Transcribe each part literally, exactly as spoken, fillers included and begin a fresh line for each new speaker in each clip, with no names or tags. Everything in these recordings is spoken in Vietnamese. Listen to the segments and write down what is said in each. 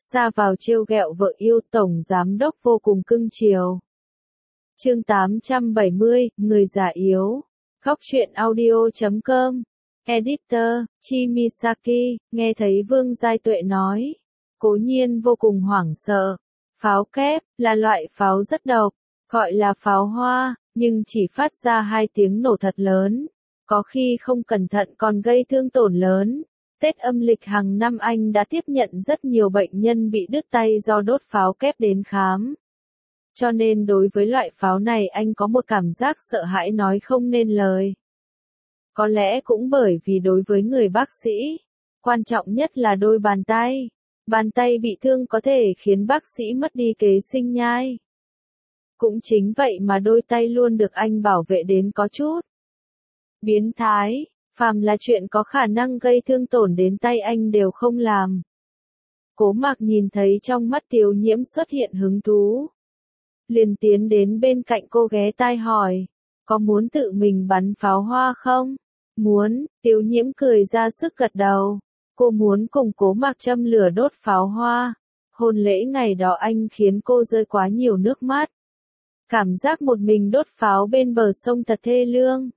ra vào trêu ghẹo vợ yêu, tổng giám đốc vô cùng cưng chiều. Chương tám trăm bảy mươi, người già yếu. Góc truyện audio chấm com. Editor, Chimisaki, nghe thấy Vương Giai Tuệ nói. Cố Nhiên vô cùng hoảng sợ. Pháo kép, là loại pháo rất độc, gọi là pháo hoa, nhưng chỉ phát ra hai tiếng nổ thật lớn. Có khi không cẩn thận còn gây thương tổn lớn. Tết âm lịch hàng năm anh đã tiếp nhận rất nhiều bệnh nhân bị đứt tay do đốt pháo kép đến khám. Cho nên đối với loại pháo này anh có một cảm giác sợ hãi nói không nên lời. Có lẽ cũng bởi vì đối với người bác sĩ, quan trọng nhất là đôi bàn tay. Bàn tay bị thương có thể khiến bác sĩ mất đi kế sinh nhai. Cũng chính vậy mà đôi tay luôn được anh bảo vệ đến có chút biến thái, phàm là chuyện có khả năng gây thương tổn đến tay anh đều không làm. Cố Mạc nhìn thấy trong mắt Tiếu Nhiễm xuất hiện hứng thú, liền tiến đến bên cạnh cô ghé tai hỏi, có muốn tự mình bắn pháo hoa không? Muốn, Tiếu Nhiễm cười ra sức gật đầu. Cô muốn cùng Cố Mạc châm lửa đốt pháo hoa. Hôn lễ ngày đó anh khiến cô rơi quá nhiều nước mắt. Cảm giác một mình đốt pháo bên bờ sông thật thê lương.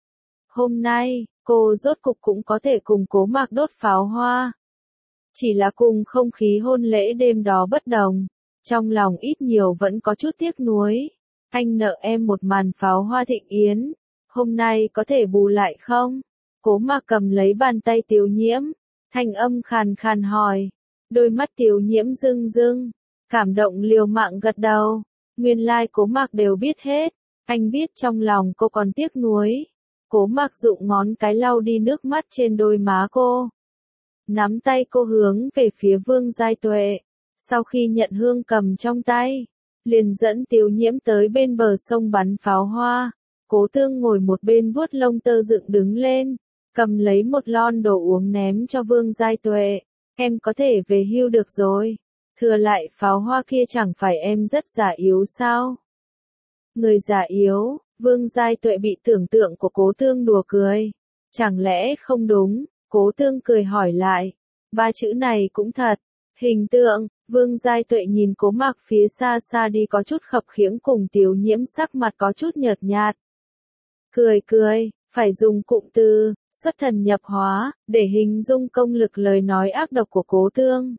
Hôm nay, cô rốt cục cũng có thể cùng Cố Mạc đốt pháo hoa. Chỉ là cùng không khí hôn lễ đêm đó bất đồng. Trong lòng ít nhiều vẫn có chút tiếc nuối. Anh nợ em một màn pháo hoa thịnh yến. Hôm nay có thể bù lại không? Cố Mạc cầm lấy bàn tay Tiếu Nhiễm. Thanh âm khàn khàn hỏi. Đôi mắt Tiếu Nhiễm rưng rưng. Cảm động liều mạng gật đầu. Nguyên lai Cố Mạc đều biết hết. Anh biết trong lòng cô còn tiếc nuối. Cố Mạc dụng ngón cái lau đi nước mắt trên đôi má cô. Nắm tay cô hướng về phía Vương Giai Tuệ. Sau khi nhận hương cầm trong tay, liền dẫn Tiếu Nhiễm tới bên bờ sông bắn pháo hoa. Cố Tương ngồi một bên vuốt lông tơ dựng đứng lên, cầm lấy một lon đồ uống ném cho Vương Giai Tuệ. Em có thể về hưu được rồi. Thừa lại pháo hoa kia chẳng phải em rất già yếu sao? Người già yếu, Vương Giai Tuệ bị tưởng tượng của Cố Tương đùa cười. Chẳng lẽ không đúng? Cố Tương cười hỏi lại. Ba chữ này cũng thật. Hình tượng, Vương Giai Tuệ nhìn Cố Mạc phía xa xa đi có chút khập khiễng cùng Tiếu Nhiễm sắc mặt có chút nhợt nhạt. Cười cười, phải dùng cụm từ, xuất thần nhập hóa, để hình dung công lực lời nói ác độc của Cố Tương.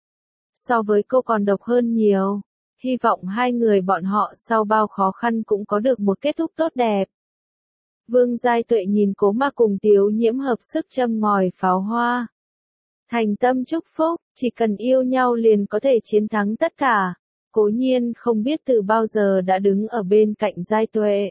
So với cô còn độc hơn nhiều. Hy vọng hai người bọn họ sau bao khó khăn cũng có được một kết thúc tốt đẹp. Vương Giai Tuệ nhìn Cố Mạc cùng Tiếu Nhiễm hợp sức châm ngòi pháo hoa. Thành tâm chúc phúc, chỉ cần yêu nhau liền có thể chiến thắng tất cả. Cố Nhiên không biết từ bao giờ đã đứng ở bên cạnh Giai Tuệ.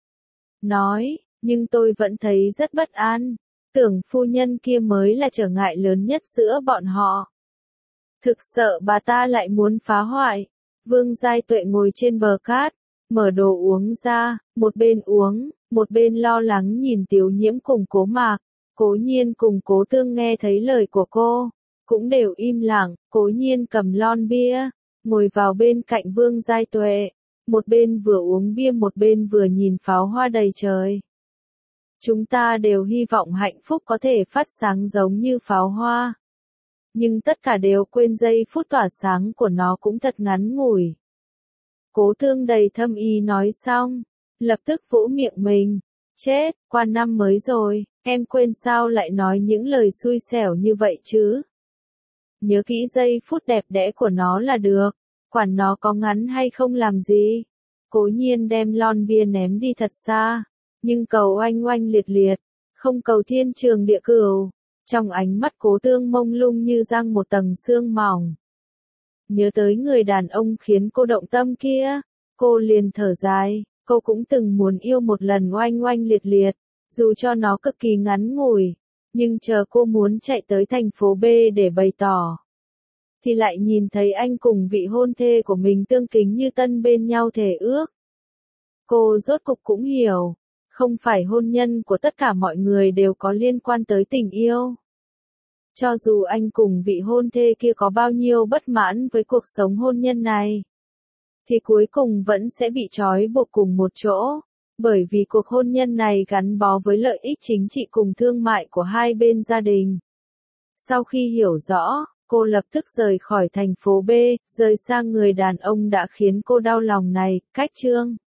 Nói, nhưng tôi vẫn thấy rất bất an. Tưởng phu nhân kia mới là trở ngại lớn nhất giữa bọn họ. Thực sợ bà ta lại muốn phá hoại. Vương Giai Tuệ ngồi trên bờ cát, mở đồ uống ra, một bên uống, một bên lo lắng nhìn Tiếu Nhiễm cùng Cố Mạc. Cố Nhiên cùng Cố Tương nghe thấy lời của cô, cũng đều im lặng. Cố Nhiên cầm lon bia, ngồi vào bên cạnh Vương Giai Tuệ, một bên vừa uống bia một bên vừa nhìn pháo hoa đầy trời. Chúng ta đều hy vọng hạnh phúc có thể phát sáng giống như pháo hoa. Nhưng tất cả đều quên giây phút tỏa sáng của nó cũng thật ngắn ngủi. Cố Tương đầy thâm ý nói xong, lập tức vỗ miệng mình. Chết, qua năm mới rồi, em quên sao lại nói những lời xui xẻo như vậy chứ? Nhớ kỹ giây phút đẹp đẽ của nó là được, quản nó có ngắn hay không làm gì. Cố Nhiên đem lon bia ném đi thật xa, nhưng cầu oanh oanh liệt liệt, không cầu thiên trường địa cửu. Trong ánh mắt Cố Tương mông lung như răng một tầng sương mỏng. Nhớ tới người đàn ông khiến cô động tâm kia, cô liền thở dài. Cô cũng từng muốn yêu một lần oanh oanh liệt liệt, dù cho nó cực kỳ ngắn ngủi, nhưng chờ cô muốn chạy tới thành phố B để bày tỏ, thì lại nhìn thấy anh cùng vị hôn thê của mình tương kính như tân bên nhau thề ước. Cô rốt cục cũng hiểu, không phải hôn nhân của tất cả mọi người đều có liên quan tới tình yêu. Cho dù anh cùng vị hôn thê kia có bao nhiêu bất mãn với cuộc sống hôn nhân này, thì cuối cùng vẫn sẽ bị trói buộc cùng một chỗ, bởi vì cuộc hôn nhân này gắn bó với lợi ích chính trị cùng thương mại của hai bên gia đình. Sau khi hiểu rõ, cô lập tức rời khỏi thành phố B, rời xa người đàn ông đã khiến cô đau lòng này, cách Trương